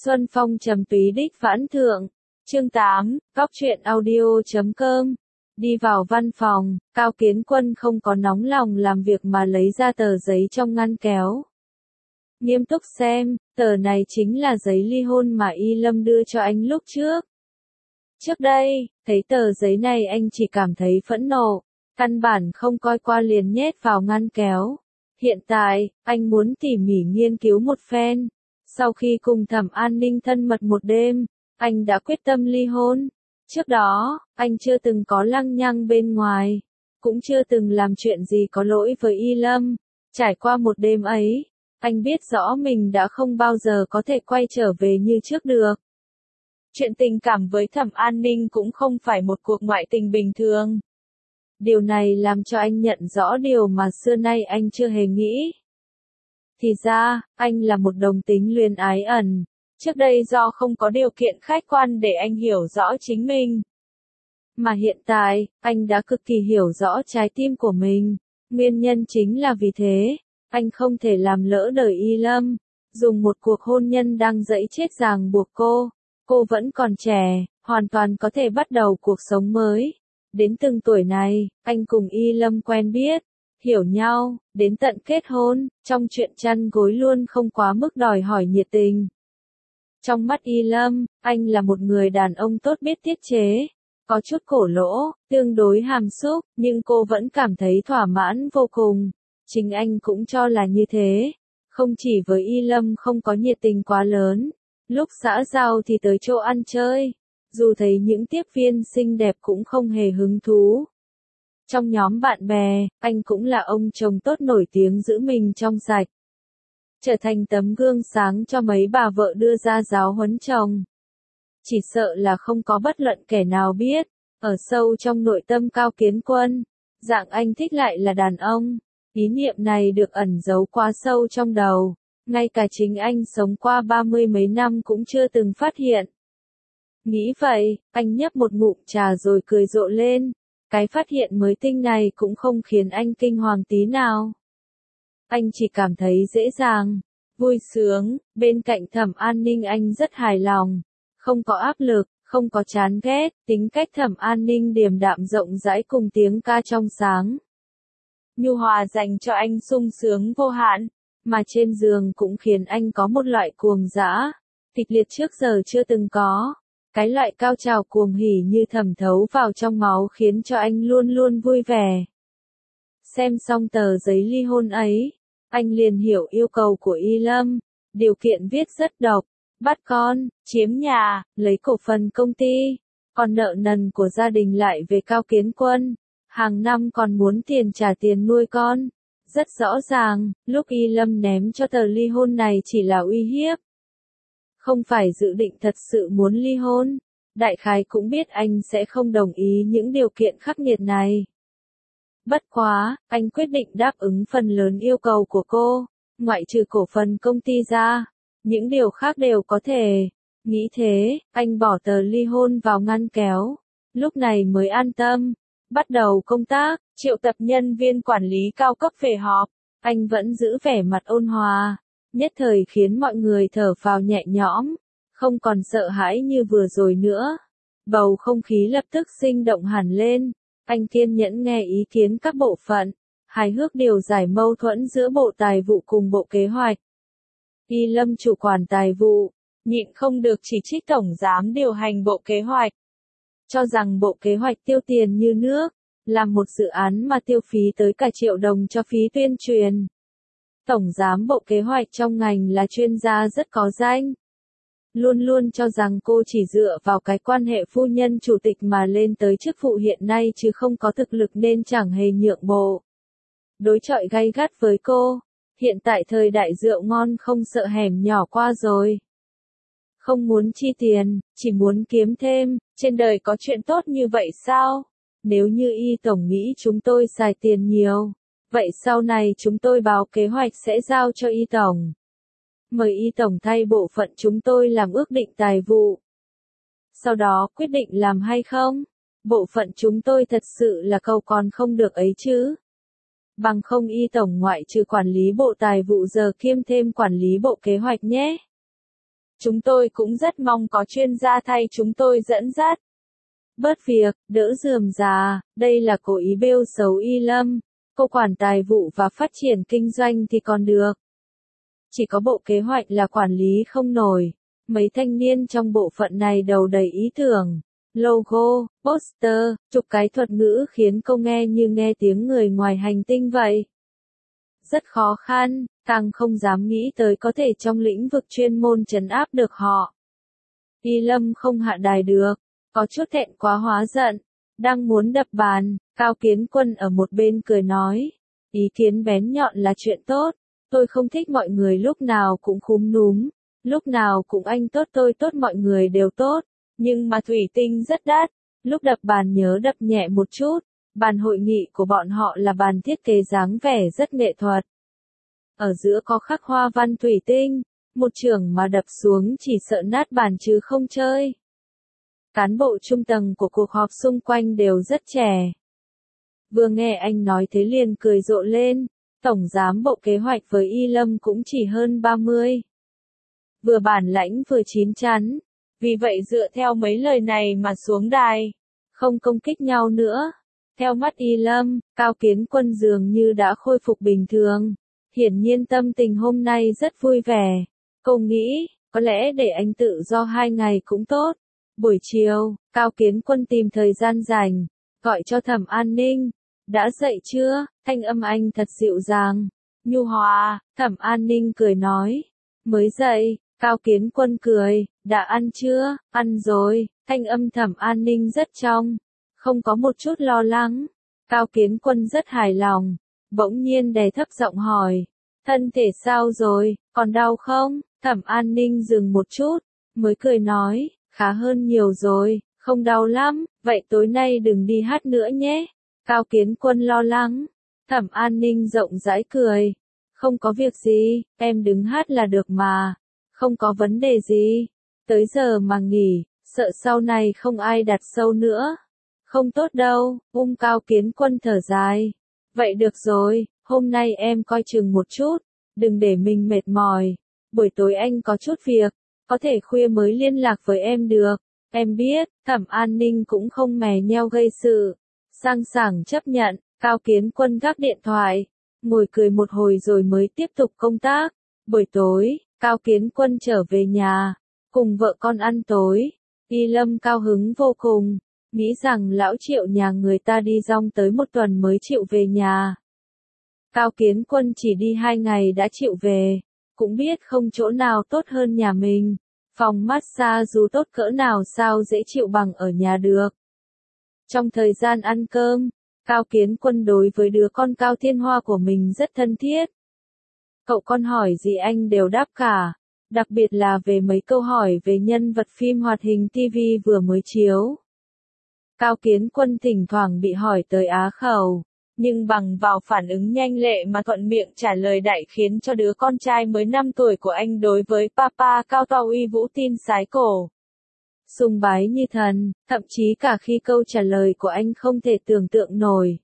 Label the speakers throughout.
Speaker 1: Xuân phong trầm túy đích vãn thượng. Chương 8, Góc truyện audio.com. Đi vào văn phòng, Cao Kiến Quân không có nóng lòng làm việc mà lấy ra tờ giấy trong ngăn kéo. Nghiêm túc xem, tờ này chính là giấy ly hôn mà Y Lâm đưa cho anh lúc trước. Trước đây, thấy tờ giấy này anh chỉ cảm thấy phẫn nộ, căn bản không coi qua liền nhét vào ngăn kéo. Hiện tại, anh muốn tỉ mỉ nghiên cứu một phen. Sau khi cùng Thẩm An Ninh thân mật một đêm, anh đã quyết tâm ly hôn. Trước đó, anh chưa từng có lăng nhăng bên ngoài, cũng chưa từng làm chuyện gì có lỗi với Y Lâm. Trải qua một đêm ấy, anh biết rõ mình đã không bao giờ có thể quay trở về như trước được. Chuyện tình cảm với Thẩm An Ninh cũng không phải một cuộc ngoại tình bình thường. Điều này làm cho anh nhận rõ điều mà xưa nay anh chưa hề nghĩ. Thì ra, anh là một đồng tính luyến ái ẩn. Trước đây do không có điều kiện khách quan để anh hiểu rõ chính mình. Mà hiện tại, anh đã cực kỳ hiểu rõ trái tim của mình. Nguyên nhân chính là vì thế, anh không thể làm lỡ đời Y Lâm. Dùng một cuộc hôn nhân đang dẫy chết ràng buộc cô. Cô vẫn còn trẻ, hoàn toàn có thể bắt đầu cuộc sống mới. Đến từng tuổi này, anh cùng Y Lâm quen biết, hiểu nhau, đến tận kết hôn, trong chuyện chăn gối luôn không quá mức đòi hỏi nhiệt tình. Trong mắt Y Lâm, anh là một người đàn ông tốt biết tiết chế, có chút cổ lỗ, tương đối hàm xúc, nhưng cô vẫn cảm thấy thỏa mãn vô cùng. Chính anh cũng cho là như thế, không chỉ với Y Lâm không có nhiệt tình quá lớn, lúc xã giao thì tới chỗ ăn chơi. Dù thấy những tiếp viên xinh đẹp cũng không hề hứng thú. Trong nhóm bạn bè, anh cũng là ông chồng tốt nổi tiếng giữ mình trong sạch. Trở thành tấm gương sáng cho mấy bà vợ đưa ra giáo huấn chồng. Chỉ sợ là không có bất luận kẻ nào biết, ở sâu trong nội tâm Cao Kiến Quân, dạng anh thích lại là đàn ông. Ý niệm này được ẩn giấu quá sâu trong đầu, ngay cả chính anh sống qua 30 mấy năm cũng chưa từng phát hiện. Nghĩ vậy, anh nhấp một ngụm trà rồi cười rộ lên. Cái phát hiện mới tinh này cũng không khiến anh kinh hoàng tí nào. Anh chỉ cảm thấy dễ dàng, vui sướng, bên cạnh Thẩm An Ninh anh rất hài lòng. Không có áp lực, không có chán ghét, tính cách Thẩm An Ninh điềm đạm rộng rãi cùng tiếng ca trong sáng. Nhu hòa dành cho anh sung sướng vô hạn, mà trên giường cũng khiến anh có một loại cuồng dã, kịch liệt trước giờ chưa từng có. Cái loại cao trào cuồng hỉ như thẩm thấu vào trong máu khiến cho anh luôn luôn vui vẻ. Xem xong tờ giấy ly hôn ấy, anh liền hiểu yêu cầu của Y Lâm. Điều kiện viết rất độc, bắt con, chiếm nhà, lấy cổ phần công ty, còn nợ nần của gia đình lại về Cao Kiến Quân. Hàng năm còn muốn tiền trả tiền nuôi con. Rất rõ ràng, lúc Y Lâm ném cho tờ ly hôn này chỉ là uy hiếp. Không phải dự định thật sự muốn ly hôn, đại khái cũng biết anh sẽ không đồng ý những điều kiện khắc nghiệt này. Bất quá, anh quyết định đáp ứng phần lớn yêu cầu của cô, ngoại trừ cổ phần công ty ra, những điều khác đều có thể. Nghĩ thế, anh bỏ tờ ly hôn vào ngăn kéo, lúc này mới an tâm, bắt đầu công tác, triệu tập nhân viên quản lý cao cấp về họp, anh vẫn giữ vẻ mặt ôn hòa. Nhất thời khiến mọi người thở phào nhẹ nhõm, không còn sợ hãi như vừa rồi nữa. Bầu không khí lập tức sinh động hẳn lên, anh kiên nhẫn nghe ý kiến các bộ phận, hài hước điều giải mâu thuẫn giữa Bộ Tài vụ cùng Bộ Kế hoạch. Y Lâm chủ quản Tài vụ, nhịn không được chỉ trích Tổng giám điều hành Bộ Kế hoạch. Cho rằng Bộ Kế hoạch tiêu tiền như nước, làm một dự án mà tiêu phí tới cả triệu đồng cho phí tuyên truyền. Tổng giám Bộ Kế hoạch trong ngành là chuyên gia rất có danh. Luôn luôn cho rằng cô chỉ dựa vào cái quan hệ phu nhân chủ tịch mà lên tới chức vụ hiện nay chứ không có thực lực nên chẳng hề nhượng bộ. Đối chọi gay gắt với cô, hiện tại thời đại rượu ngon không sợ hẻm nhỏ qua rồi. Không muốn chi tiền, chỉ muốn kiếm thêm, trên đời có chuyện tốt như vậy sao? Nếu như Y Tổng nghĩ chúng tôi xài tiền nhiều, vậy sau này chúng tôi báo kế hoạch sẽ giao cho Y Tổng. Mời Y Tổng thay bộ phận chúng tôi làm ước định tài vụ. Sau đó quyết định làm hay không? Bộ phận chúng tôi thật sự là cầu còn không được ấy chứ. Bằng không Y Tổng ngoại trừ quản lý bộ tài vụ giờ kiêm thêm quản lý bộ kế hoạch nhé. Chúng tôi cũng rất mong có chuyên gia thay chúng tôi dẫn dắt. Bớt việc, đỡ rườm rà, đây là cố ý bêu xấu Y Lâm. Cô quản tài vụ và phát triển kinh doanh thì còn được. Chỉ có bộ kế hoạch là quản lý không nổi. Mấy thanh niên trong bộ phận này đầu đầy ý tưởng. Logo, poster, chụp cái thuật ngữ khiến cô nghe như nghe tiếng người ngoài hành tinh vậy. Rất khó khăn, càng không dám nghĩ tới có thể trong lĩnh vực chuyên môn trấn áp được họ. Y Lâm không hạ đài được, có chút thẹn quá hóa giận, đang muốn đập bàn, Cao Kiến Quân ở một bên cười nói, ý kiến bén nhọn là chuyện tốt, tôi không thích mọi người lúc nào cũng khúm núm, lúc nào cũng anh tốt tôi tốt mọi người đều tốt, nhưng mà thủy tinh rất đắt, lúc đập bàn nhớ đập nhẹ một chút, bàn hội nghị của bọn họ là bàn thiết kế dáng vẻ rất nghệ thuật. Ở giữa có khắc hoa văn thủy tinh, một chưởng mà đập xuống chỉ sợ nát bàn chứ không chơi. Cán bộ trung tầng của cuộc họp xung quanh đều rất trẻ. Vừa nghe anh nói thế liền cười rộ lên, tổng giám bộ kế hoạch với Y Lâm cũng chỉ hơn 30. Vừa bản lãnh vừa chín chắn, vì vậy dựa theo mấy lời này mà xuống đài, không công kích nhau nữa. Theo mắt Y Lâm, Cao Kiến Quân dường như đã khôi phục bình thường, hiển nhiên tâm tình hôm nay rất vui vẻ. Cô nghĩ, có lẽ để anh tự do 2 ngày cũng tốt. Buổi chiều, Cao Kiến Quân tìm thời gian rảnh, gọi cho Thẩm An Ninh. Đã dậy chưa? Thanh âm anh thật dịu dàng, nhu hòa. Thẩm An Ninh cười nói, mới dậy. Cao Kiến Quân cười, đã ăn chưa? Ăn rồi. Thanh âm Thẩm An Ninh rất trong, không có một chút lo lắng. Cao Kiến Quân rất hài lòng, bỗng nhiên đè thấp giọng hỏi, thân thể sao rồi, còn đau không? Thẩm An Ninh dừng một chút, mới cười nói, khá hơn nhiều rồi, không đau lắm, vậy tối nay đừng đi hát nữa nhé. Cao Kiến Quân lo lắng, Thẩm An Ninh rộng rãi cười, không có việc gì, em đứng hát là được mà, không có vấn đề gì, tới giờ mà nghỉ, sợ sau này không ai đặt sâu nữa. Không tốt đâu, Cao Kiến Quân thở dài, vậy được rồi, hôm nay em coi chừng một chút, đừng để mình mệt mỏi, buổi tối anh có chút việc, có thể khuya mới liên lạc với em được, em biết. Thẩm An Ninh cũng không mè nheo gây sự, sang sảng chấp nhận. Cao Kiến Quân gác điện thoại, ngồi cười một hồi rồi mới tiếp tục công tác. Buổi tối, Cao Kiến Quân trở về nhà, cùng vợ con ăn tối. Y Lâm cao hứng vô cùng, nghĩ rằng lão Triệu nhà người ta đi rong tới 1 tuần mới chịu về nhà. Cao Kiến Quân chỉ đi 2 ngày đã chịu về, cũng biết không chỗ nào tốt hơn nhà mình. Phòng massage dù tốt cỡ nào sao dễ chịu bằng ở nhà được. Trong thời gian ăn cơm, Cao Kiến Quân đối với đứa con Cao Thiên Hoa của mình rất thân thiết. Cậu con hỏi gì anh đều đáp cả, đặc biệt là về mấy câu hỏi về nhân vật phim hoạt hình TV vừa mới chiếu. Cao Kiến Quân thỉnh thoảng bị hỏi tới á khẩu, nhưng bằng vào phản ứng nhanh lẹ mà thuận miệng trả lời đại khiến cho đứa con trai mới 5 tuổi của anh đối với Papa cao to uy vũ tin sái cổ. Sùng bái như thần, thậm chí cả khi câu trả lời của anh không thể tưởng tượng nổi.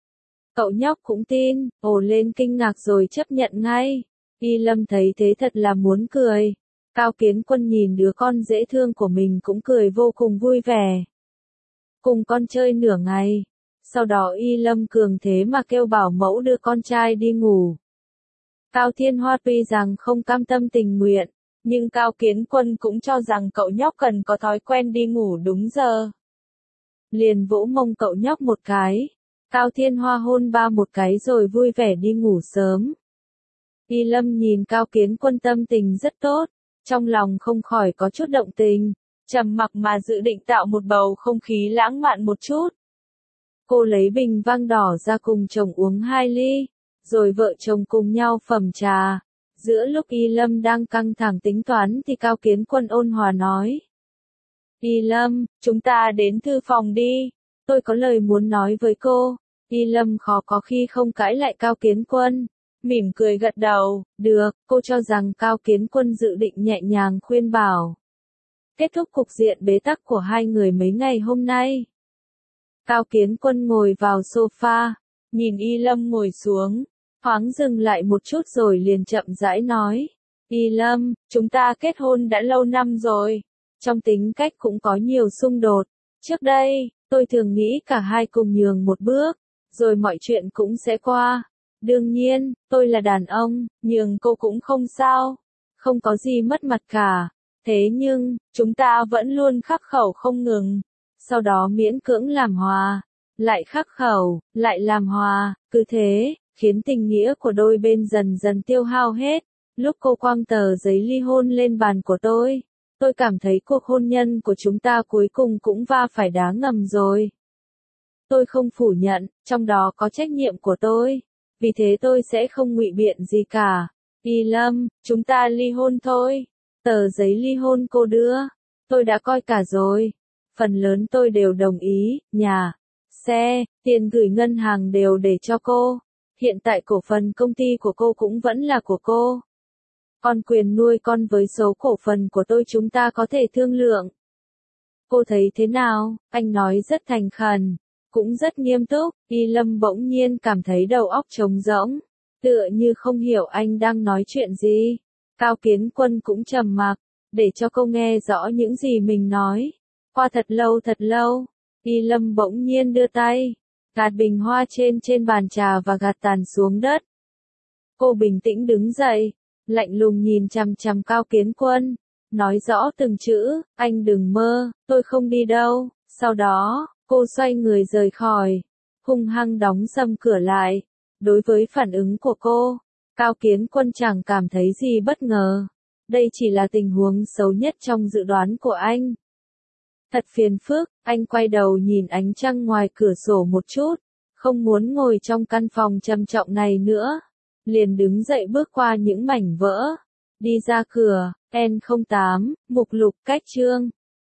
Speaker 1: Cậu nhóc cũng tin, ồ lên kinh ngạc rồi chấp nhận ngay. Y Lâm thấy thế thật là muốn cười. Cao Kiến Quân nhìn đứa con dễ thương của mình cũng cười vô cùng vui vẻ. Cùng con chơi nửa ngày. Sau đó Y Lâm cường thế mà kêu bảo mẫu đưa con trai đi ngủ. Cao Thiên Hoa tuy rằng không cam tâm tình nguyện, nhưng Cao Kiến Quân cũng cho rằng cậu nhóc cần có thói quen đi ngủ đúng giờ. Liền vỗ mông cậu nhóc một cái. Cao Thiên Hoa hôn ba một cái rồi vui vẻ đi ngủ sớm. Y Lâm nhìn Cao Kiến Quân tâm tình rất tốt, trong lòng không khỏi có chút động tình, trầm mặc mà dự định tạo một bầu không khí lãng mạn một chút. Cô lấy bình vang đỏ ra cùng chồng uống 2 ly, rồi vợ chồng cùng nhau phẩm trà. Giữa lúc Y Lâm đang căng thẳng tính toán thì Cao Kiến Quân ôn hòa nói. Y Lâm, chúng ta đến thư phòng đi, tôi có lời muốn nói với cô. Y Lâm khó có khi không cãi lại Cao Kiến Quân, mỉm cười gật đầu, được. Cô cho rằng Cao Kiến Quân dự định nhẹ nhàng khuyên bảo. Kết thúc cục diện bế tắc của hai người mấy ngày hôm nay. Cao Kiến Quân ngồi vào sofa, nhìn Y Lâm ngồi xuống, thoáng dừng lại một chút rồi liền chậm rãi nói. Y Lâm, chúng ta kết hôn đã lâu năm rồi. Trong tính cách cũng có nhiều xung đột. Trước đây, tôi thường nghĩ cả hai cùng nhường một bước, rồi mọi chuyện cũng sẽ qua. Đương nhiên, tôi là đàn ông, nhường cô cũng không sao. Không có gì mất mặt cả. Thế nhưng, chúng ta vẫn luôn khắc khẩu không ngừng. Sau đó miễn cưỡng làm hòa. Lại khắc khẩu, lại làm hòa, cứ thế, khiến tình nghĩa của đôi bên dần dần tiêu hao hết. Lúc cô quăng tờ giấy ly hôn lên bàn của tôi cảm thấy cuộc hôn nhân của chúng ta cuối cùng cũng va phải đá ngầm rồi. Tôi không phủ nhận, trong đó có trách nhiệm của tôi. Vì thế tôi sẽ không ngụy biện gì cả. Y Lâm, chúng ta ly hôn thôi. Tờ giấy ly hôn cô đưa, tôi đã coi cả rồi. Phần lớn tôi đều đồng ý, nhà, xe, tiền gửi ngân hàng đều để cho cô. Hiện tại cổ phần công ty của cô cũng vẫn là của cô. Còn quyền nuôi con với số cổ phần của tôi chúng ta có thể thương lượng. Cô thấy thế nào? Anh nói rất thành khẩn, cũng rất nghiêm túc. Y Lâm bỗng nhiên cảm thấy đầu óc trống rỗng, tựa như không hiểu anh đang nói chuyện gì. Cao Kiến Quân cũng trầm mặc, để cho cô nghe rõ những gì mình nói. Qua thật lâu, Y Lâm bỗng nhiên đưa tay, gạt bình hoa trên bàn trà và gạt tàn xuống đất. Cô bình tĩnh đứng dậy, lạnh lùng nhìn chằm chằm Cao Kiến Quân, nói rõ từng chữ, anh đừng mơ, tôi không đi đâu. Sau đó, cô xoay người rời khỏi, hung hăng đóng sầm cửa lại. Đối với phản ứng của cô, Cao Kiến Quân chẳng cảm thấy gì bất ngờ. Đây chỉ là tình huống xấu nhất trong dự đoán của anh. Thật phiền phức, anh quay đầu nhìn ánh trăng ngoài cửa sổ một chút, không muốn ngồi trong căn phòng trầm trọng này nữa. Liền đứng dậy bước qua những mảnh vỡ, đi ra cửa. N08, mục lục cách chương.